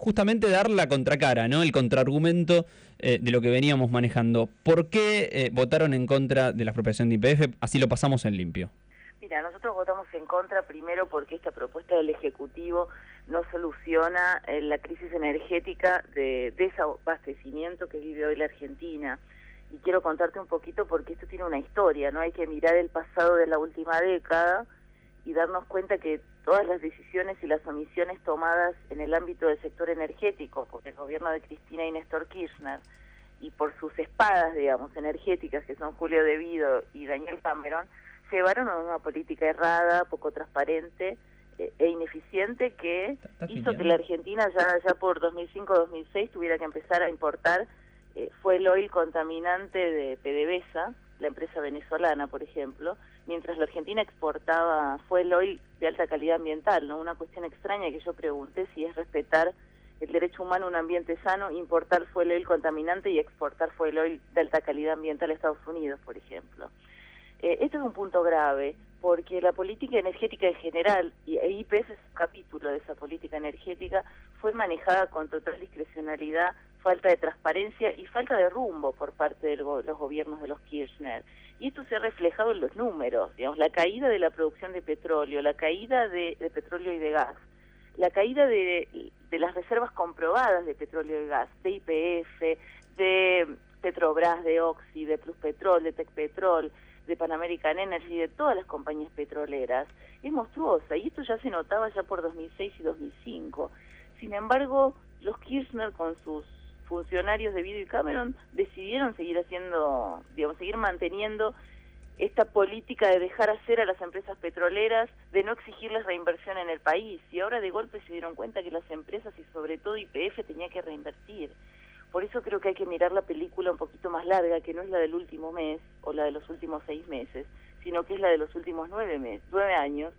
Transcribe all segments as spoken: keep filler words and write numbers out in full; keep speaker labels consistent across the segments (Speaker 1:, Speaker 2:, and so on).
Speaker 1: justamente dar la contracara, ¿no? El contraargumento eh, de lo que veníamos manejando. ¿Por qué eh, votaron en contra de la expropiación de Y P F? Así lo pasamos en limpio.
Speaker 2: Mira, nosotros votamos en contra primero porque esta propuesta del Ejecutivo no soluciona eh, la crisis energética de desabastecimiento que vive hoy la Argentina. Y quiero contarte un poquito porque esto tiene una historia, ¿no? Hay que mirar el pasado de la última década y darnos cuenta que todas las decisiones y las omisiones tomadas en el ámbito del sector energético por el gobierno de Cristina y Néstor Kirchner y por sus espadas, digamos, energéticas, que son Julio De Vido y Daniel Cameron, llevaron a una política errada, poco transparente eh, e ineficiente que hizo que la Argentina ya, ya por dos mil cinco dos mil seis tuviera que empezar a importar eh, fuel oil contaminante de PDVSA, la empresa venezolana, por ejemplo, mientras la Argentina exportaba fuel oil de alta calidad ambiental, ¿no? Una cuestión extraña que yo pregunté si es respetar el derecho humano a un ambiente sano, importar fuel oil contaminante y exportar fuel oil de alta calidad ambiental a Estados Unidos, por ejemplo. Eh, esto es un punto grave, porque la política energética en general, y I P F es un capítulo de esa política energética, fue manejada con total discrecionalidad, falta de transparencia y falta de rumbo por parte de los gobiernos de los Kirchner. Y esto se ha reflejado en los números, digamos, la caída de la producción de petróleo, la caída de, de petróleo y de gas, la caída de, de las reservas comprobadas de petróleo y gas, de Y P F, de Petrobras, de Oxy, de Pluspetrol, de Tecpetrol, de Pan American Energy, de todas las compañías petroleras, es monstruosa, y esto ya se notaba ya por dos mil seis y dos mil cinco. Sin embargo, los Kirchner con sus funcionarios de Vido y Cameron decidieron seguir haciendo, digamos, seguir manteniendo esta política de dejar hacer a las empresas petroleras, de no exigirles reinversión en el país, y ahora de golpe se dieron cuenta que las empresas y sobre todo Y P F tenía que reinvertir. Por eso creo que hay que mirar la película un poquito más larga, que no es la del último mes o la de los últimos seis meses, sino que es la de los últimos nueve meses, nueve años,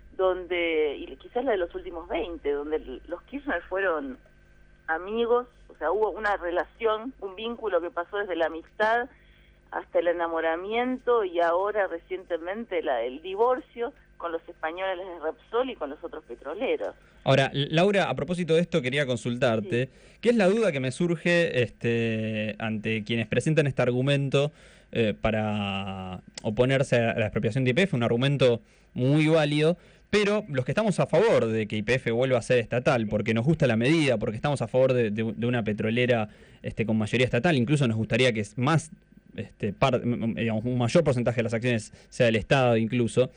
Speaker 2: donde, y quizás la de los últimos veinte, donde los Kirchner fueron amigos, o sea, hubo una relación, un vínculo que pasó desde la amistad hasta el enamoramiento y ahora recientemente la, el divorcio con los españoles de Repsol y con los otros petroleros.
Speaker 1: Ahora, Laura, a propósito de esto quería consultarte, sí. ¿Qué es la duda que me surge este, ante quienes presentan este argumento eh, para oponerse a la expropiación de Y P F? Un argumento muy válido, pero los que estamos a favor de que Y P F vuelva a ser estatal, porque nos gusta la medida, porque estamos a favor de, de, de una petrolera este, con mayoría estatal, incluso nos gustaría que es más, este, par, digamos, un mayor porcentaje de las acciones sea del Estado incluso,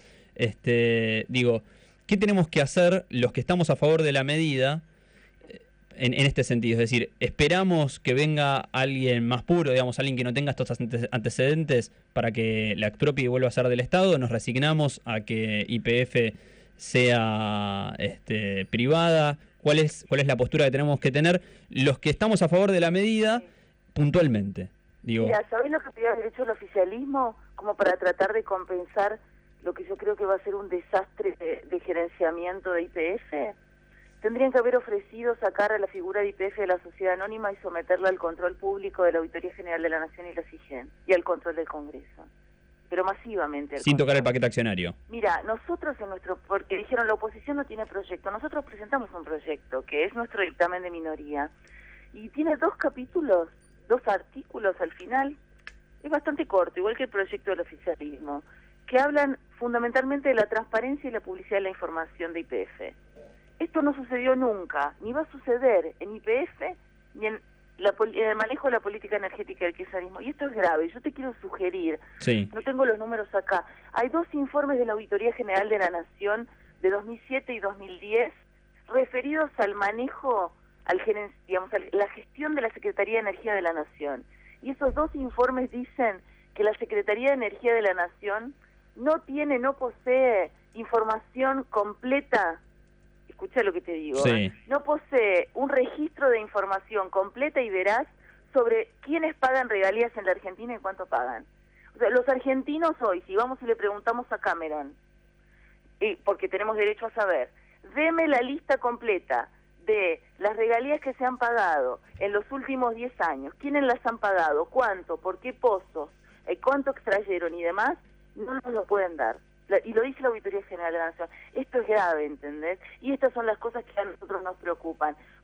Speaker 1: este, digo... ¿Qué tenemos que hacer los que estamos a favor de la medida en, en este sentido? Es decir, ¿esperamos que venga alguien más puro, digamos, alguien que no tenga estos antecedentes para que la expropie vuelva a ser del Estado? ¿Nos resignamos a que Y P F sea este, privada? ¿Cuál es, cuál es la postura que tenemos que tener los que estamos a favor de la medida puntualmente? Digo,
Speaker 2: Mira, ¿sabés lo que podría haber hecho el oficialismo como para tratar de compensar lo que yo creo que va a ser un desastre de, de gerenciamiento de Y P F? Tendrían que haber ofrecido sacar a la figura de Y P F de la sociedad anónima y someterla al control público de la Auditoría General de la Nación y la SIGEN, y al control del Congreso, pero masivamente.
Speaker 1: Sin
Speaker 2: control.
Speaker 1: tocar el paquete accionario.
Speaker 2: Mira, nosotros en nuestro, porque dijeron la oposición no tiene proyecto, nosotros presentamos un proyecto, que es nuestro dictamen de minoría, y tiene dos capítulos, dos artículos al final, es bastante corto, igual que el proyecto del oficialismo, que hablan fundamentalmente de la transparencia y la publicidad de la información de Y P F. Esto no sucedió nunca, ni va a suceder en Y P F, ni en, la, en el manejo de la política energética del kirchnerismo. Y esto es grave, yo te quiero sugerir,
Speaker 1: sí.
Speaker 2: No tengo los números acá, hay dos informes de la Auditoría General de la Nación de dos mil siete y dos mil diez referidos al manejo, al digamos, a la gestión de la Secretaría de Energía de la Nación. Y esos dos informes dicen que la Secretaría de Energía de la Nación no tiene, no posee información completa, escucha lo que te digo,
Speaker 1: sí.
Speaker 2: ¿eh? No posee un registro de información completa y veraz sobre quiénes pagan regalías en la Argentina y cuánto pagan. O sea, los argentinos hoy, si vamos y le preguntamos a Cameron, y porque tenemos derecho a saber, deme la lista completa de las regalías que se han pagado en los últimos diez años, quiénes las han pagado, cuánto, por qué pozos, eh, cuánto extrayeron y demás, no nos lo pueden dar. La, y lo dice la Auditoría General de la Nación. Esto es grave, ¿entendés? Y estas son las cosas que a nosotros nos preocupan.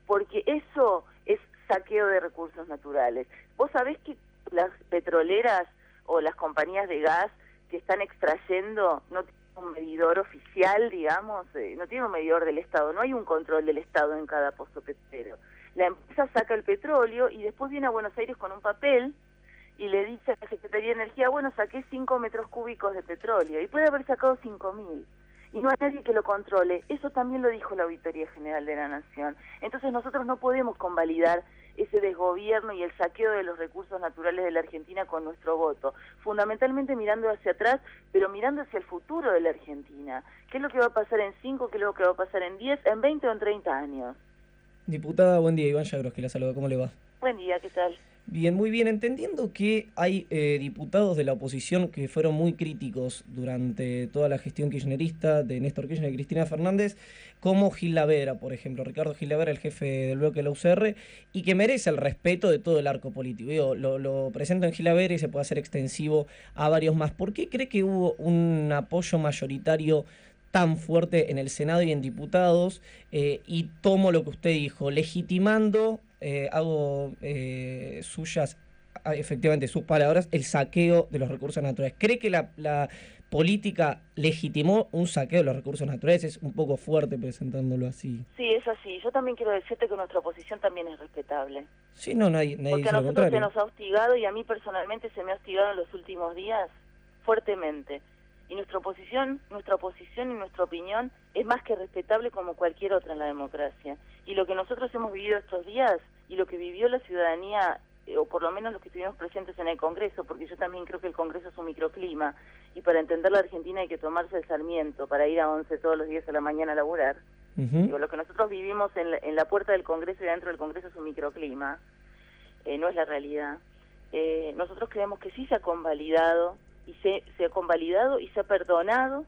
Speaker 2: porque eso es saqueo de recursos naturales. Vos sabés que las petroleras o las compañías de gas que están extrayendo no tienen un medidor oficial, digamos, eh, no tienen un medidor del Estado, no hay un control del Estado en cada pozo petrolero. La empresa saca el petróleo y después viene a Buenos Aires con un papel y le dice a la Secretaría de Energía, bueno, saqué cinco metros cúbicos de petróleo, y puede haber sacado cinco mil, y no hay nadie que lo controle. Eso también lo dijo la Auditoría General de la Nación. Entonces nosotros no podemos convalidar ese desgobierno y el saqueo de los recursos naturales de la Argentina con nuestro voto, fundamentalmente mirando hacia atrás, pero mirando hacia el futuro de la Argentina. ¿Qué es lo que va a pasar en cinco, qué es lo que va a pasar en diez, en veinte o en treinta años?
Speaker 3: Diputada, buen día. Iván Yagros, que la saluda. ¿Cómo le va?
Speaker 2: Buen día, ¿qué tal?
Speaker 3: Bien, muy bien. Entendiendo que hay eh, diputados de la oposición que fueron muy críticos durante toda la gestión kirchnerista de Néstor Kirchner y Cristina Fernández, como Gil Lavera, por ejemplo, Ricardo Gil Lavera, el jefe del bloque de la U C R, y que merece el respeto de todo el arco político. Digo, lo, lo presento en Gil Lavera y se puede hacer extensivo a varios más. ¿Por qué cree que hubo un apoyo mayoritario tan fuerte en el Senado y en diputados? Eh, y tomo lo que usted dijo, legitimando, eh, hago eh, suyas, efectivamente, sus palabras, el saqueo de los recursos naturales. ¿Cree que la, la política legitimó un saqueo de los recursos naturales? Es un poco fuerte presentándolo así.
Speaker 2: Sí, es así. Yo también quiero decirte que nuestra oposición también es respetable.
Speaker 3: Sí, no, nadie, nadie
Speaker 2: Porque
Speaker 3: dice
Speaker 2: a
Speaker 3: lo
Speaker 2: nosotros
Speaker 3: contrario.
Speaker 2: se nos ha hostigado, y a mí personalmente se me ha hostigado en los últimos días fuertemente. Y nuestra oposición, nuestra oposición y nuestra opinión es más que respetable como cualquier otra en la democracia. Y lo que nosotros hemos vivido estos días y lo que vivió la ciudadanía, eh, o por lo menos los que estuvimos presentes en el Congreso, porque yo también creo que el Congreso es un microclima, y para entender la Argentina hay que tomarse el Sarmiento para ir a once todos los días a la mañana a laburar. Uh-huh. Digo, lo que nosotros vivimos en la, en la puerta del Congreso y dentro del Congreso es un microclima, eh, no es la realidad. Eh, nosotros creemos que sí se ha convalidado, y se, se ha convalidado y se ha perdonado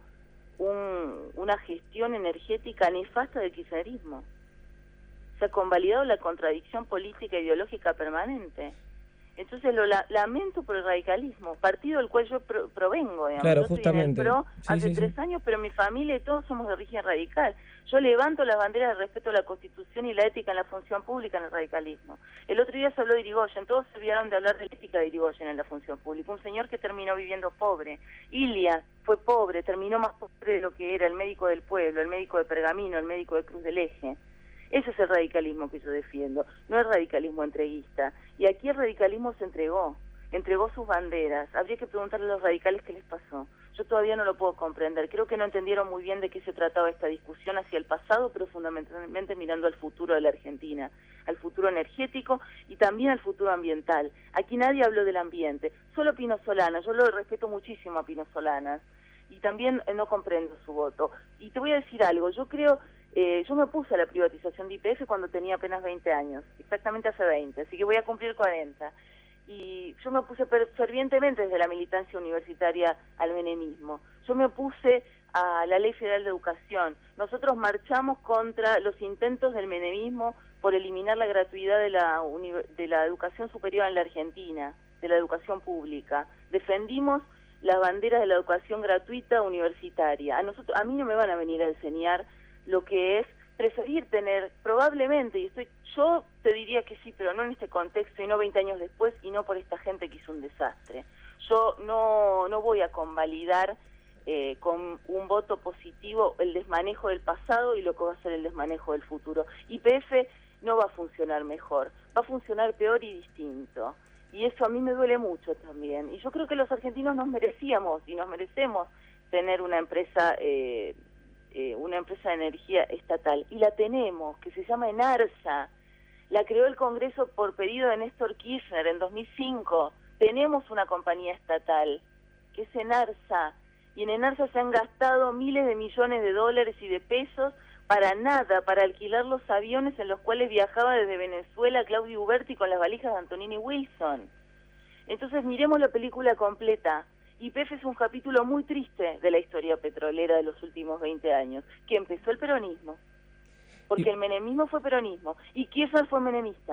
Speaker 2: un, una gestión energética nefasta del kirchnerismo. Se ha convalidado la contradicción política e ideológica permanente. Entonces lo la, lamento por el radicalismo, partido del cual yo pro, provengo, digamos.
Speaker 3: Claro,
Speaker 2: yo
Speaker 3: justamente.
Speaker 2: Estoy en el PRO
Speaker 3: sí,
Speaker 2: hace
Speaker 3: sí,
Speaker 2: tres
Speaker 3: sí.
Speaker 2: años, pero mi familia y todos somos de origen radical. Yo levanto las banderas de respeto a la Constitución y la ética en la función pública en el radicalismo. El otro día se habló de Irigoyen, todos se olvidaron de hablar de la ética de Irigoyen en la función pública. Un señor que terminó viviendo pobre. Ilia fue pobre, terminó más pobre de lo que era, el médico del pueblo, el médico de Pergamino, el médico de Cruz del Eje. Ese es el radicalismo que yo defiendo, no el radicalismo entreguista. Y aquí el radicalismo se entregó, entregó sus banderas. Habría que preguntarle a los radicales qué les pasó. Yo todavía no lo puedo comprender. Creo que no entendieron muy bien de qué se trataba esta discusión hacia el pasado, pero fundamentalmente mirando al futuro de la Argentina, al futuro energético y también al futuro ambiental. Aquí nadie habló del ambiente, solo Pino Solanas. Yo lo respeto muchísimo a Pino Solanas y también eh, no comprendo su voto. Y te voy a decir algo, yo creo... Eh, yo me opuse a la privatización de Y P F cuando tenía apenas veinte años, exactamente hace veinte, así que voy a cumplir cuarenta. Y yo me opuse fervientemente desde la militancia universitaria al menemismo. Yo me opuse a la Ley Federal de Educación. Nosotros marchamos contra los intentos del menemismo por eliminar la gratuidad de la, de la educación superior en la Argentina, de la educación pública. Defendimos las banderas de la educación gratuita universitaria. A nosotros, a mí no me van a venir a enseñar lo que es preferir tener, probablemente, y estoy, yo te diría que sí, pero no en este contexto y no veinte años después y no por esta gente que hizo un desastre. Yo no, no voy a convalidar eh, con un voto positivo el desmanejo del pasado y lo que va a ser el desmanejo del futuro. Y P F no va a funcionar mejor, va a funcionar peor y distinto. Y eso a mí me duele mucho también. Y yo creo que los argentinos nos merecíamos y nos merecemos tener una empresa... Eh, Eh, una empresa de energía estatal, y la tenemos, que se llama Enarsa. La creó el Congreso por pedido de Néstor Kirchner en dos mil cinco. Tenemos una compañía estatal, que es Enarsa, y en Enarsa se han gastado miles de millones de dólares y de pesos para nada, para alquilar los aviones en los cuales viajaba desde Venezuela Claudio Uberti con las valijas de Antonini Wilson. Entonces miremos la película completa. Y P F es un capítulo muy triste de la historia petrolera de los últimos veinte años, que empezó el peronismo, porque el menemismo fue peronismo, y Kirchner fue menemista.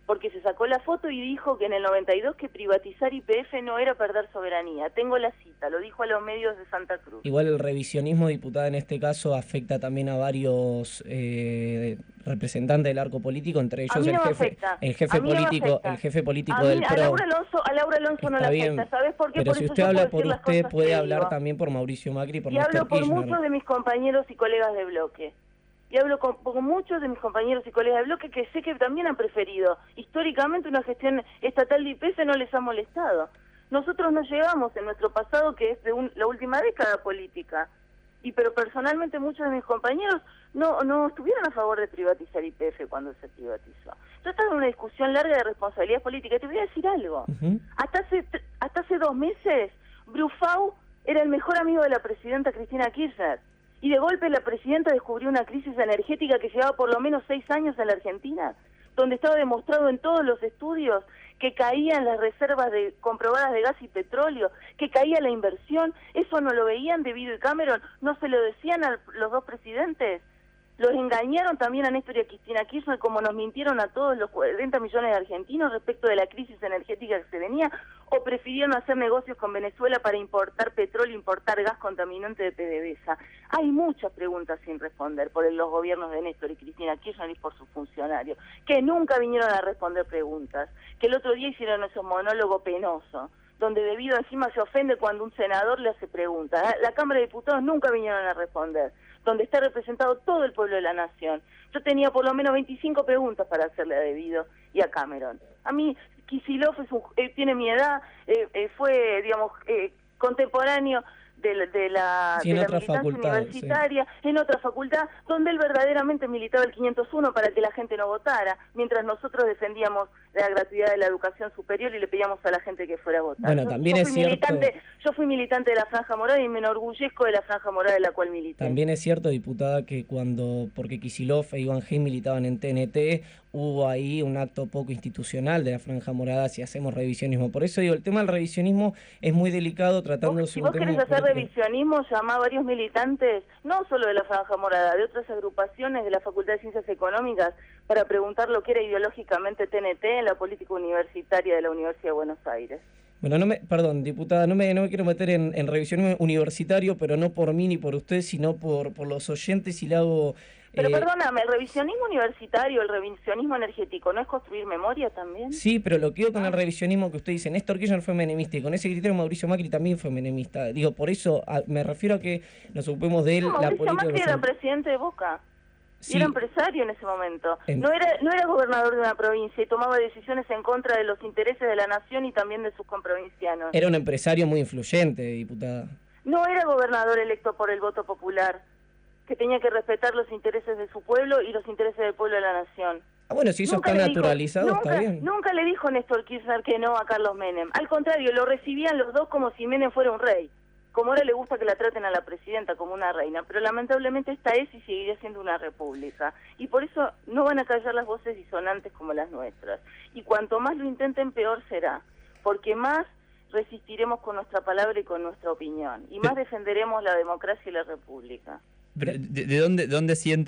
Speaker 2: porque se sacó la foto y dijo que en el noventa y dos que privatizar Y P F no era perder soberanía. Tengo la cita, lo dijo a los medios de Santa Cruz.
Speaker 3: Igual el revisionismo, diputada, en este caso afecta también a varios eh, representantes del arco político, entre ellos
Speaker 2: no
Speaker 3: el jefe,
Speaker 2: afecta.
Speaker 3: el jefe
Speaker 2: no
Speaker 3: político, el jefe político
Speaker 2: a mí,
Speaker 3: del P R O.
Speaker 2: A Laura Alonso, a Laura Alonso no le afecta, ¿sabes por qué?
Speaker 3: Pero
Speaker 2: por
Speaker 3: si
Speaker 2: eso
Speaker 3: usted
Speaker 2: yo
Speaker 3: habla
Speaker 2: puedo
Speaker 3: por
Speaker 2: decir las
Speaker 3: usted,
Speaker 2: cosas
Speaker 3: puede
Speaker 2: que
Speaker 3: hablar
Speaker 2: digo.
Speaker 3: también por Mauricio Macri y por
Speaker 2: Y
Speaker 3: Néstor
Speaker 2: hablo por
Speaker 3: Kirchner.
Speaker 2: muchos de mis compañeros y colegas de bloque. Y hablo con, con muchos de mis compañeros y colegas de bloque que sé que también han preferido. Históricamente una gestión estatal de I P F no les ha molestado. Nosotros no llegamos en nuestro pasado, que es de un, la última década política. Y pero personalmente muchos de mis compañeros no no estuvieron a favor de privatizar Y P F cuando se privatizó. Yo estaba en una discusión larga de responsabilidad política. Te voy a decir algo. Uh-huh. Hasta hace hasta hace dos meses, Brufau era el mejor amigo de la presidenta Cristina Kirchner. Y de golpe la presidenta descubrió una crisis energética que llevaba por lo menos seis años en la Argentina, donde estaba demostrado en todos los estudios que caían las reservas de, comprobadas de gas y petróleo, que caía la inversión. Eso no lo veían Debido y Cameron, no se lo decían a los dos presidentes. Los engañaron también a Néstor y a Cristina Kirchner, como nos mintieron a todos los cuarenta millones de argentinos respecto de la crisis energética que se venía, o prefirieron hacer negocios con Venezuela para importar petróleo, importar gas contaminante de P D V S A. Hay muchas preguntas sin responder por los gobiernos de Néstor y Cristina Kirchner y por sus funcionarios, que nunca vinieron a responder preguntas, que el otro día hicieron ese monólogo penoso, donde Debido encima se ofende cuando un senador le hace preguntas. La Cámara de Diputados nunca vinieron a responder, donde está representado todo el pueblo de la nación. Yo tenía por lo menos veinticinco preguntas para hacerle a Debido y a Cameron. A mí, Kicillof es un, eh, tiene mi edad, eh, eh, fue, digamos, eh, contemporáneo de la, de la,
Speaker 3: sí,
Speaker 2: de la
Speaker 3: militancia facultad,
Speaker 2: universitaria,
Speaker 3: sí.
Speaker 2: en otra facultad, donde él verdaderamente militaba el quinientos uno para que la gente no votara, mientras nosotros defendíamos la gratuidad de la educación superior y le pedíamos a la gente que fuera a votar.
Speaker 3: Bueno, también
Speaker 2: yo,
Speaker 3: es
Speaker 2: fui
Speaker 3: cierto...
Speaker 2: militante, yo fui militante de la Franja Morada y me enorgullezco de la Franja Morada de la cual milité.
Speaker 3: También es cierto, diputada, que cuando, porque Kicillof e Iván Hey militaban en T N T, hubo ahí un acto poco institucional de la Franja Morada si hacemos revisionismo. Por eso digo, el tema del revisionismo es muy delicado, tratándose
Speaker 2: si
Speaker 3: un
Speaker 2: vos
Speaker 3: tema...
Speaker 2: querés hacer
Speaker 3: porque...
Speaker 2: revisionismo, llamá a varios militantes, no solo de la Franja Morada, de otras agrupaciones de la Facultad de Ciencias Económicas, para preguntar lo que era ideológicamente T N T en la política universitaria de la Universidad de Buenos Aires.
Speaker 3: Bueno, no me, perdón, diputada, no me, no me quiero meter en, en revisionismo universitario, pero no por mí ni por usted, sino por, por los oyentes, y le hago...
Speaker 2: Pero
Speaker 3: eh...
Speaker 2: perdóname, ¿el revisionismo universitario, el revisionismo energético, no es construir memoria también?
Speaker 3: Sí, pero lo quedo con el revisionismo que usted dice. Néstor Kirchner fue menemista y con ese criterio Mauricio Macri también fue menemista. Digo, por eso a, me refiero a que nos ocupemos de él.
Speaker 2: No,
Speaker 3: la
Speaker 2: Mauricio
Speaker 3: política
Speaker 2: Macri era presidente de Boca.
Speaker 3: Sí.
Speaker 2: Y era empresario en ese momento.
Speaker 3: En...
Speaker 2: No era no era gobernador de una provincia y tomaba decisiones en contra de los intereses de la nación y también de sus comprovincianos.
Speaker 3: Era un empresario muy influyente, diputada.
Speaker 2: No era gobernador electo por el voto popular, que tenía que respetar los intereses de su pueblo y los intereses del pueblo de la nación.
Speaker 3: Ah, bueno, si eso nunca está naturalizado,
Speaker 2: dijo,
Speaker 3: está
Speaker 2: nunca,
Speaker 3: bien.
Speaker 2: Nunca le dijo Néstor Kirchner que no a Carlos Menem. Al contrario, lo recibían los dos como si Menem fuera un rey. Como ahora le gusta que la traten a la presidenta como una reina, pero lamentablemente esta es y seguiría siendo una república. Y por eso no van a callar las voces disonantes como las nuestras. Y cuanto más lo intenten, peor será, porque más resistiremos con nuestra palabra y con nuestra opinión, y más defenderemos la democracia y la república.
Speaker 1: ¿De, de dónde, dónde siente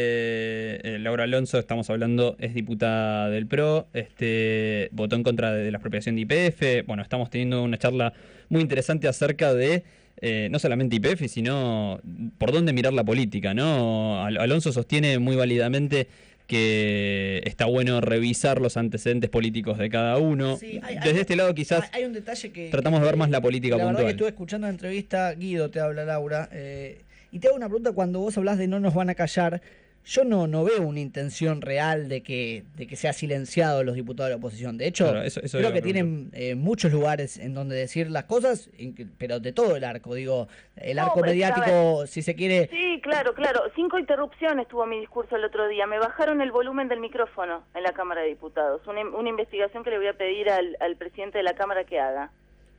Speaker 1: eh, Laura Alonso? Estamos hablando, es diputada del P R O, este, votó en contra de la expropiación de Y P F. Bueno, estamos teniendo una charla muy interesante acerca de eh, no solamente Y P F, sino por dónde mirar la política, ¿no? Al, Alonso sostiene muy válidamente que está bueno revisar los antecedentes políticos de cada uno.
Speaker 4: Sí, hay,
Speaker 1: Desde
Speaker 4: hay,
Speaker 1: este lado quizás
Speaker 4: hay un detalle que
Speaker 1: tratamos
Speaker 4: que,
Speaker 1: de ver más la política
Speaker 4: la
Speaker 1: puntual.
Speaker 4: La verdad que estuve escuchando la entrevista, Guido te habla, Laura, eh, y te hago una pregunta. Cuando vos hablás de no nos van a callar, yo no no veo una intención real de que de que sea silenciado los diputados de la oposición. De hecho,
Speaker 1: claro, eso, eso
Speaker 4: creo que tienen eh, muchos lugares en donde decir las cosas, pero de todo el arco. Digo, el arco no, mediático, si se quiere...
Speaker 2: Sí, claro, claro. Cinco interrupciones tuvo mi discurso el otro día. Me bajaron el volumen del micrófono en la Cámara de Diputados. Una, una investigación que le voy a pedir al, al presidente de la Cámara que haga.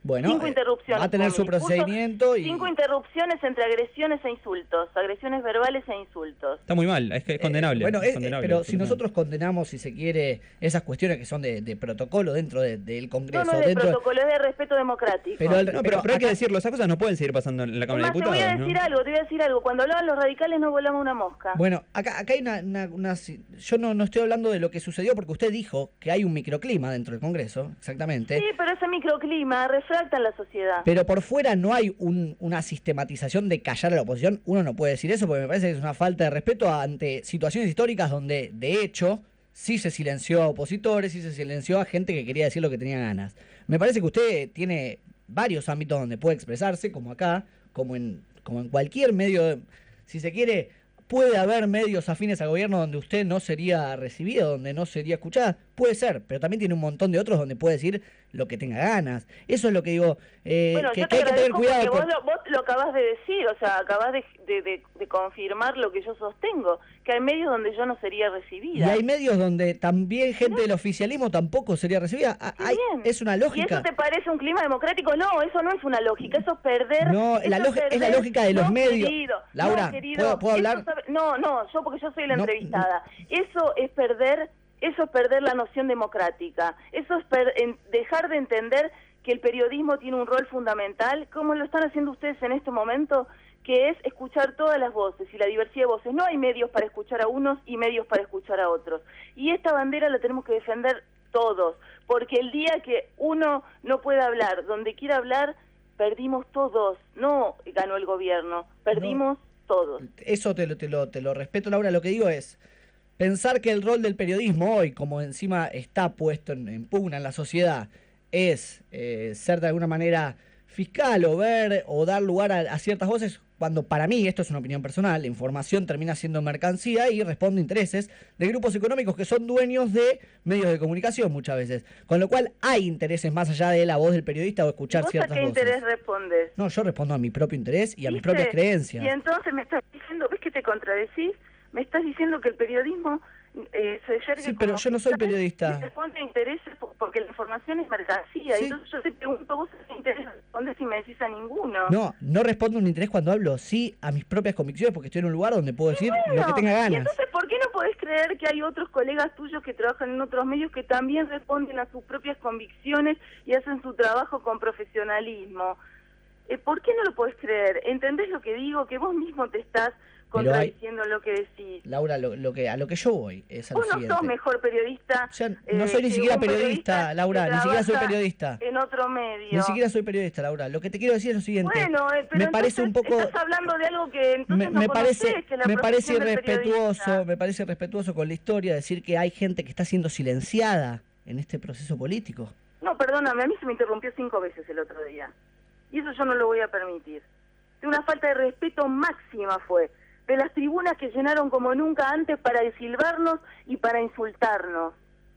Speaker 4: Bueno,
Speaker 2: cinco
Speaker 4: eh,
Speaker 2: interrupciones.
Speaker 4: va a tener
Speaker 2: como
Speaker 4: su
Speaker 2: mi discurso,
Speaker 4: procedimiento y...
Speaker 2: Cinco interrupciones entre agresiones e insultos, agresiones verbales e insultos.
Speaker 1: Está muy mal, es, que es condenable.
Speaker 4: Eh, bueno,
Speaker 1: es
Speaker 4: es-
Speaker 1: condenable,
Speaker 4: pero si
Speaker 1: absolutamente.
Speaker 4: nosotros condenamos, si se quiere, esas cuestiones que son de, de protocolo dentro de- del
Speaker 2: No,
Speaker 4: Congreso,
Speaker 2: no es de
Speaker 4: dentro
Speaker 2: protocolo, es de respeto democrático.
Speaker 4: Pero el-
Speaker 1: No, pero, pero hay que
Speaker 4: acá-
Speaker 1: decirlo, esas cosas no pueden seguir pasando en la
Speaker 2: Es
Speaker 1: Cámara
Speaker 2: más,
Speaker 1: de
Speaker 2: te voy
Speaker 1: Diputados,
Speaker 2: a decir
Speaker 1: ¿no?
Speaker 2: algo, te voy a decir algo. Cuando hablaban los radicales no volamos una mosca.
Speaker 4: Bueno, acá, acá hay una, una- una si- yo no, no estoy hablando de lo que sucedió porque usted dijo que hay un microclima dentro del Congreso, exactamente.
Speaker 2: Sí, pero ese microclima refracta en la sociedad.
Speaker 4: Pero por fuera no hay un- una sistematización de callar a la oposición. Uno no puede decir eso porque me parece que es una falta de respeto ante situaciones históricas donde, de hecho, sí se silenció a opositores, sí se silenció a gente que quería decir lo que tenía ganas. Me parece que usted tiene varios ámbitos donde puede expresarse, como acá, como en, como en cualquier medio, de- si se quiere, puede haber medios afines al gobierno donde usted no sería recibida, donde no sería escuchada, puede ser, pero también tiene un montón de otros donde puede decir lo que tenga ganas. Eso es lo que digo, eh,
Speaker 2: Bueno,
Speaker 4: que,
Speaker 2: yo
Speaker 4: que
Speaker 2: te
Speaker 4: hay que tener
Speaker 2: agradezco
Speaker 4: cuidado
Speaker 2: porque
Speaker 4: con...
Speaker 2: vos lo, vos lo acabás de decir, o sea, acabás de, de, de- de confirmar lo que yo sostengo, que hay medios donde yo no sería
Speaker 4: Y
Speaker 2: recibida.
Speaker 4: hay medios donde también gente del oficialismo tampoco sería recibida. Ah,
Speaker 2: Qué
Speaker 4: hay-
Speaker 2: bien.
Speaker 4: es una
Speaker 2: ¿Y
Speaker 4: lógica.
Speaker 2: eso te parece un clima democrático? No, eso no es una lógica, eso es perder...
Speaker 4: No, la
Speaker 2: eso
Speaker 4: lógica- es la lógica de los
Speaker 2: no,
Speaker 4: medios.
Speaker 2: Querido,
Speaker 4: Laura,
Speaker 2: no, querido,
Speaker 4: ¿puedo- puedo
Speaker 2: eso
Speaker 4: hablar?
Speaker 2: sabe- no, no, yo porque yo soy la
Speaker 4: No,
Speaker 2: entrevistada. Eso es perder, eso es perder la noción democrática. Eso es per- en- dejar de entender que el periodismo tiene un rol fundamental, como lo están haciendo ustedes en este momento, que es escuchar todas las voces y la diversidad de voces. No hay medios para escuchar a unos y medios para escuchar a otros. Y esta bandera la tenemos que defender todos, porque el día que uno no pueda hablar donde quiera hablar, perdimos todos. No ganó el gobierno, perdimos todos.
Speaker 4: Eso te lo, te, lo, te lo respeto, Laura. Lo que digo es pensar que el rol del periodismo hoy, como encima está puesto en, en pugna en la sociedad, es eh, ser de alguna manera fiscal o ver o dar lugar a, a ciertas voces, cuando para mí, esto es una opinión personal, la información termina siendo mercancía y responde a intereses de grupos económicos que son dueños de medios de comunicación muchas veces. Con lo cual hay intereses más allá de la voz del periodista o escuchar
Speaker 2: ¿Vos a
Speaker 4: ciertas
Speaker 2: qué
Speaker 4: voces.
Speaker 2: interés respondes?
Speaker 4: No, yo respondo a mi propio interés y a mis
Speaker 2: ¿Viste?
Speaker 4: propias creencias.
Speaker 2: Y entonces me estás diciendo, ¿ves que te contradecís? Me estás diciendo que el periodismo eh, se yergue
Speaker 4: Sí, pero
Speaker 2: como
Speaker 4: yo no soy
Speaker 2: fiscal
Speaker 4: periodista.
Speaker 2: y responde a intereses po- porque la información es mercancía.
Speaker 4: Sí.
Speaker 2: Entonces yo te pregunto, ¿vos a qué interés respondes y me decís a ninguno?
Speaker 4: No, no respondo a un interés cuando hablo, sí a mis propias convicciones, porque estoy en un lugar donde puedo decir lo que
Speaker 2: Bueno,
Speaker 4: tenga
Speaker 2: Y
Speaker 4: ganas.
Speaker 2: entonces, ¿por qué no podés creer que hay otros colegas tuyos que trabajan en otros medios que también responden a sus propias convicciones y hacen su trabajo con profesionalismo? Eh, ¿Por qué no lo podés creer? ¿Entendés lo que digo? Que vos mismo te estás
Speaker 4: Pero hay-
Speaker 2: contradiciendo lo que decís.
Speaker 4: Laura, lo, lo que, a lo que yo voy es a lo
Speaker 2: Vos no
Speaker 4: siguiente.
Speaker 2: sos mejor periodista.
Speaker 4: O sea,
Speaker 2: eh,
Speaker 4: no soy ni
Speaker 2: que
Speaker 4: siquiera
Speaker 2: un
Speaker 4: periodista, Laura,
Speaker 2: que
Speaker 4: ni siquiera soy
Speaker 2: trabaja
Speaker 4: periodista.
Speaker 2: En otro medio.
Speaker 4: Ni siquiera soy periodista, Laura. Lo que te quiero decir es lo siguiente.
Speaker 2: Bueno, eh, pero
Speaker 4: me parece un
Speaker 2: entonces
Speaker 4: poco...
Speaker 2: estás hablando de algo que entonces
Speaker 4: Me,
Speaker 2: no
Speaker 4: me
Speaker 2: conocés,
Speaker 4: parece,
Speaker 2: que es la
Speaker 4: me parece
Speaker 2: profesión del
Speaker 4: irrespetuoso,
Speaker 2: periodista.
Speaker 4: me parece irrespetuoso con la historia decir que hay gente que está siendo silenciada en este proceso político.
Speaker 2: No, perdóname, a mí se me interrumpió cinco veces el otro día. Y eso yo no lo voy a permitir. De una falta de respeto máxima fue. De las tribunas que llenaron como nunca antes para silbarnos y para insultarnos.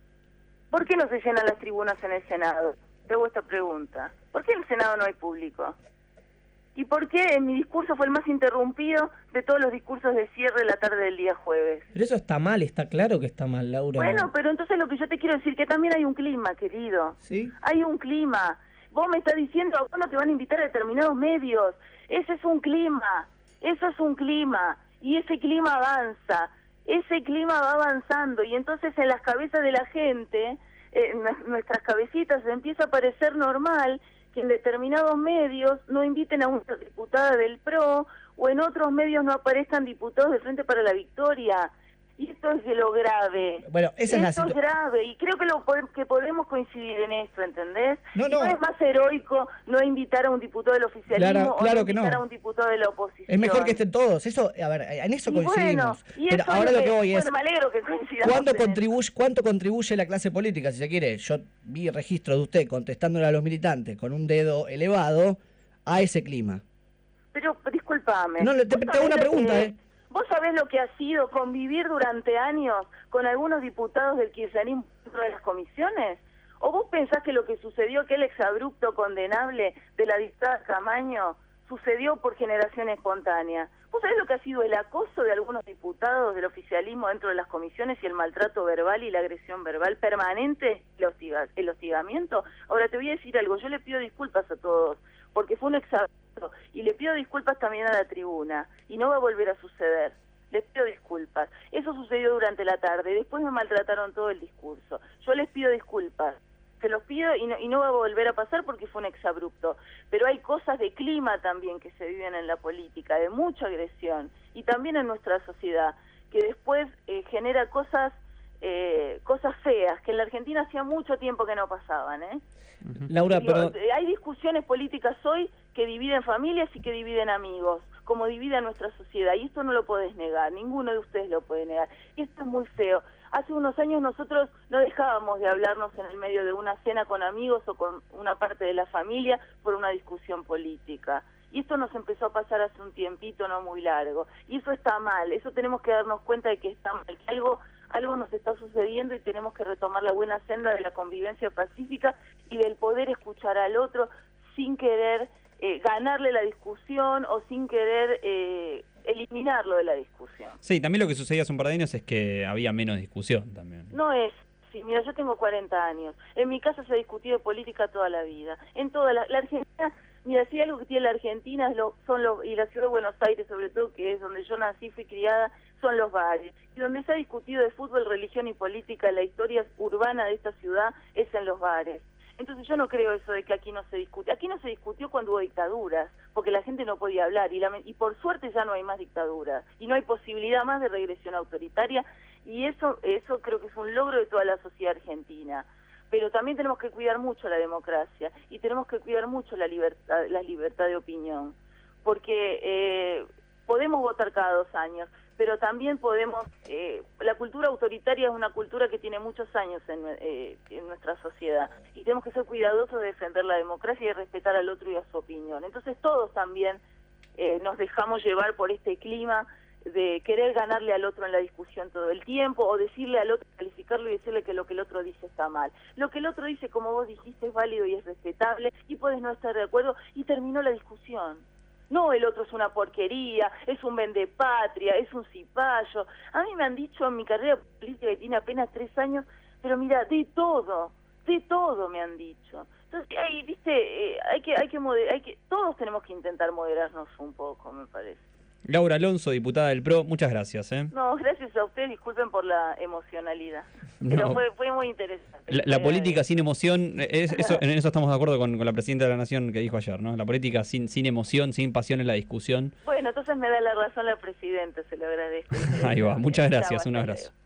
Speaker 2: ¿Por qué no se llenan las tribunas en el Senado? Te hago esta pregunta. ¿Por qué en el Senado no hay público? ¿Y por qué en mi discurso fue el más interrumpido de todos los discursos de cierre la tarde del día jueves?
Speaker 3: Pero eso está mal, está claro que está mal, Laura.
Speaker 2: Bueno, pero entonces lo que yo te quiero decir, que también hay un clima, querido.
Speaker 3: ¿Sí?
Speaker 2: Hay un clima. Vos me estás diciendo, a vos no te van a invitar a determinados medios. Ese es un clima. Eso es un clima. Y ese clima avanza. Ese clima va avanzando. Y entonces en las cabezas de la gente, eh, en nuestras cabecitas, empieza a parecer normal que en determinados medios no inviten a una diputada del P R O o en otros medios no aparezcan diputados de Frente para la Victoria. Y esto es de lo grave.
Speaker 4: Bueno, esa es la
Speaker 2: Esto es
Speaker 4: situ-
Speaker 2: grave y creo que lo pod- que podemos coincidir en esto, ¿entendés?
Speaker 4: No,
Speaker 2: Y
Speaker 4: no.
Speaker 2: es más heroico no invitar a un diputado del oficialismo
Speaker 4: Claro,
Speaker 2: o
Speaker 4: claro
Speaker 2: no
Speaker 4: que no.
Speaker 2: invitar a un diputado de la oposición.
Speaker 4: Es mejor que estén todos. Eso, a ver, en eso
Speaker 2: Y
Speaker 4: coincidimos.
Speaker 2: bueno, y
Speaker 4: Pero
Speaker 2: eso es
Speaker 4: ahora lo que voy es,
Speaker 2: bueno, me alegro que coincidamos
Speaker 4: ¿cuánto
Speaker 2: en eso.
Speaker 4: contribuye, ¿cuánto contribuye la clase política, si se quiere? Yo vi registro de usted contestándole a los militantes con un dedo elevado a ese clima.
Speaker 2: Pero discúlpame.
Speaker 4: No, le- te-
Speaker 2: ¿Vos
Speaker 4: te hago una
Speaker 2: sabés lo
Speaker 4: pregunta,
Speaker 2: que-
Speaker 4: ¿eh?
Speaker 2: ¿Vos sabés lo que ha sido convivir durante años con algunos diputados del kirchnerismo dentro de las comisiones? ¿O vos pensás que lo que sucedió, aquel exabrupto condenable de la diputada Camaño, sucedió por generación espontánea? ¿Vos sabés lo que ha sido el acoso de algunos diputados del oficialismo dentro de las comisiones y el maltrato verbal y la agresión verbal permanente, el, hostiga, el hostigamiento? Ahora te voy a decir algo, yo le pido disculpas a todos, porque fue un exabrupto, y le pido disculpas también a la tribuna, y no va a volver a suceder. Les pido disculpas. Eso sucedió durante la tarde, después me maltrataron todo el discurso. Yo les pido disculpas. Se los pido y no, y no va a volver a pasar porque fue un exabrupto. Pero hay cosas de clima también que se viven en la política, de mucha agresión, y también en nuestra sociedad, que después eh, genera cosas eh, cosas feas, que en la Argentina hacía mucho tiempo que no pasaban, ¿eh?
Speaker 3: Uh-huh. Laura,
Speaker 2: Digo,
Speaker 3: pero...
Speaker 2: hay discusiones políticas hoy que dividen familias y que dividen amigos, como divide a nuestra sociedad, y esto no lo podés negar, ninguno de ustedes lo puede negar, y esto es muy feo. Hace unos años nosotros no dejábamos de hablarnos en el medio de una cena con amigos o con una parte de la familia por una discusión política. Y esto nos empezó a pasar hace un tiempito no muy largo. Y eso está mal, eso tenemos que darnos cuenta de que está mal, que algo, algo nos está sucediendo y tenemos que retomar la buena senda de la convivencia pacífica y del poder escuchar al otro sin querer eh, ganarle la discusión o sin querer... Eh, eliminarlo de la discusión.
Speaker 1: Sí, también lo que sucedía hace un par de años es que había menos discusión también.
Speaker 2: No es, sí, mira, yo tengo cuarenta años, en mi casa se ha discutido política toda la vida, en toda la, la Argentina, mira, si algo que tiene la Argentina es lo, son los, y la ciudad de Buenos Aires sobre todo, que es donde yo nací, fui criada, son los bares, y donde se ha discutido de fútbol, religión y política, la historia urbana de esta ciudad es en los bares. Entonces yo no creo eso de que aquí no se discute. Aquí no se discutió cuando hubo dictaduras, porque la gente no podía hablar, y, la, y por suerte ya no hay más dictaduras, y no hay posibilidad más de regresión autoritaria, y eso, eso creo que es un logro de toda la sociedad argentina. Pero también tenemos que cuidar mucho la democracia, y tenemos que cuidar mucho la libertad, la libertad de opinión, porque eh, podemos votar cada dos años, pero también podemos, eh, la cultura autoritaria es una cultura que tiene muchos años en, eh, en nuestra sociedad, y tenemos que ser cuidadosos de defender la democracia y de respetar al otro y a su opinión. Entonces todos también eh, nos dejamos llevar por este clima de querer ganarle al otro en la discusión todo el tiempo, o decirle al otro, calificarlo y decirle que lo que el otro dice está mal. Lo que el otro dice, como vos dijiste, es válido y es respetable, y puedes no estar de acuerdo, y terminó la discusión. No, el otro es una porquería, es un vendepatria, es un cipayo. A mí me han dicho en mi carrera política, que tiene apenas tres años, pero mira, de todo, de todo me han dicho. Entonces, ahí, viste, eh, hay que, hay que, moder, hay que, todos tenemos que intentar moderarnos un poco, me parece.
Speaker 1: Laura Alonso, diputada del P R O, muchas gracias. ¿eh?
Speaker 2: No, gracias a ustedes, disculpen por la emocionalidad.
Speaker 1: No.
Speaker 2: Pero fue, fue muy interesante.
Speaker 1: La, la política sin emoción, es, eso, en eso estamos de acuerdo con, con la Presidenta de la Nación que dijo ayer, ¿no? La política sin, sin emoción, sin pasión en la discusión.
Speaker 2: Bueno, entonces me da la razón la Presidenta, se lo agradezco.
Speaker 1: Ahí va, muchas gracias,
Speaker 2: Chau,
Speaker 1: un
Speaker 2: hasta
Speaker 1: abrazo.
Speaker 2: luego.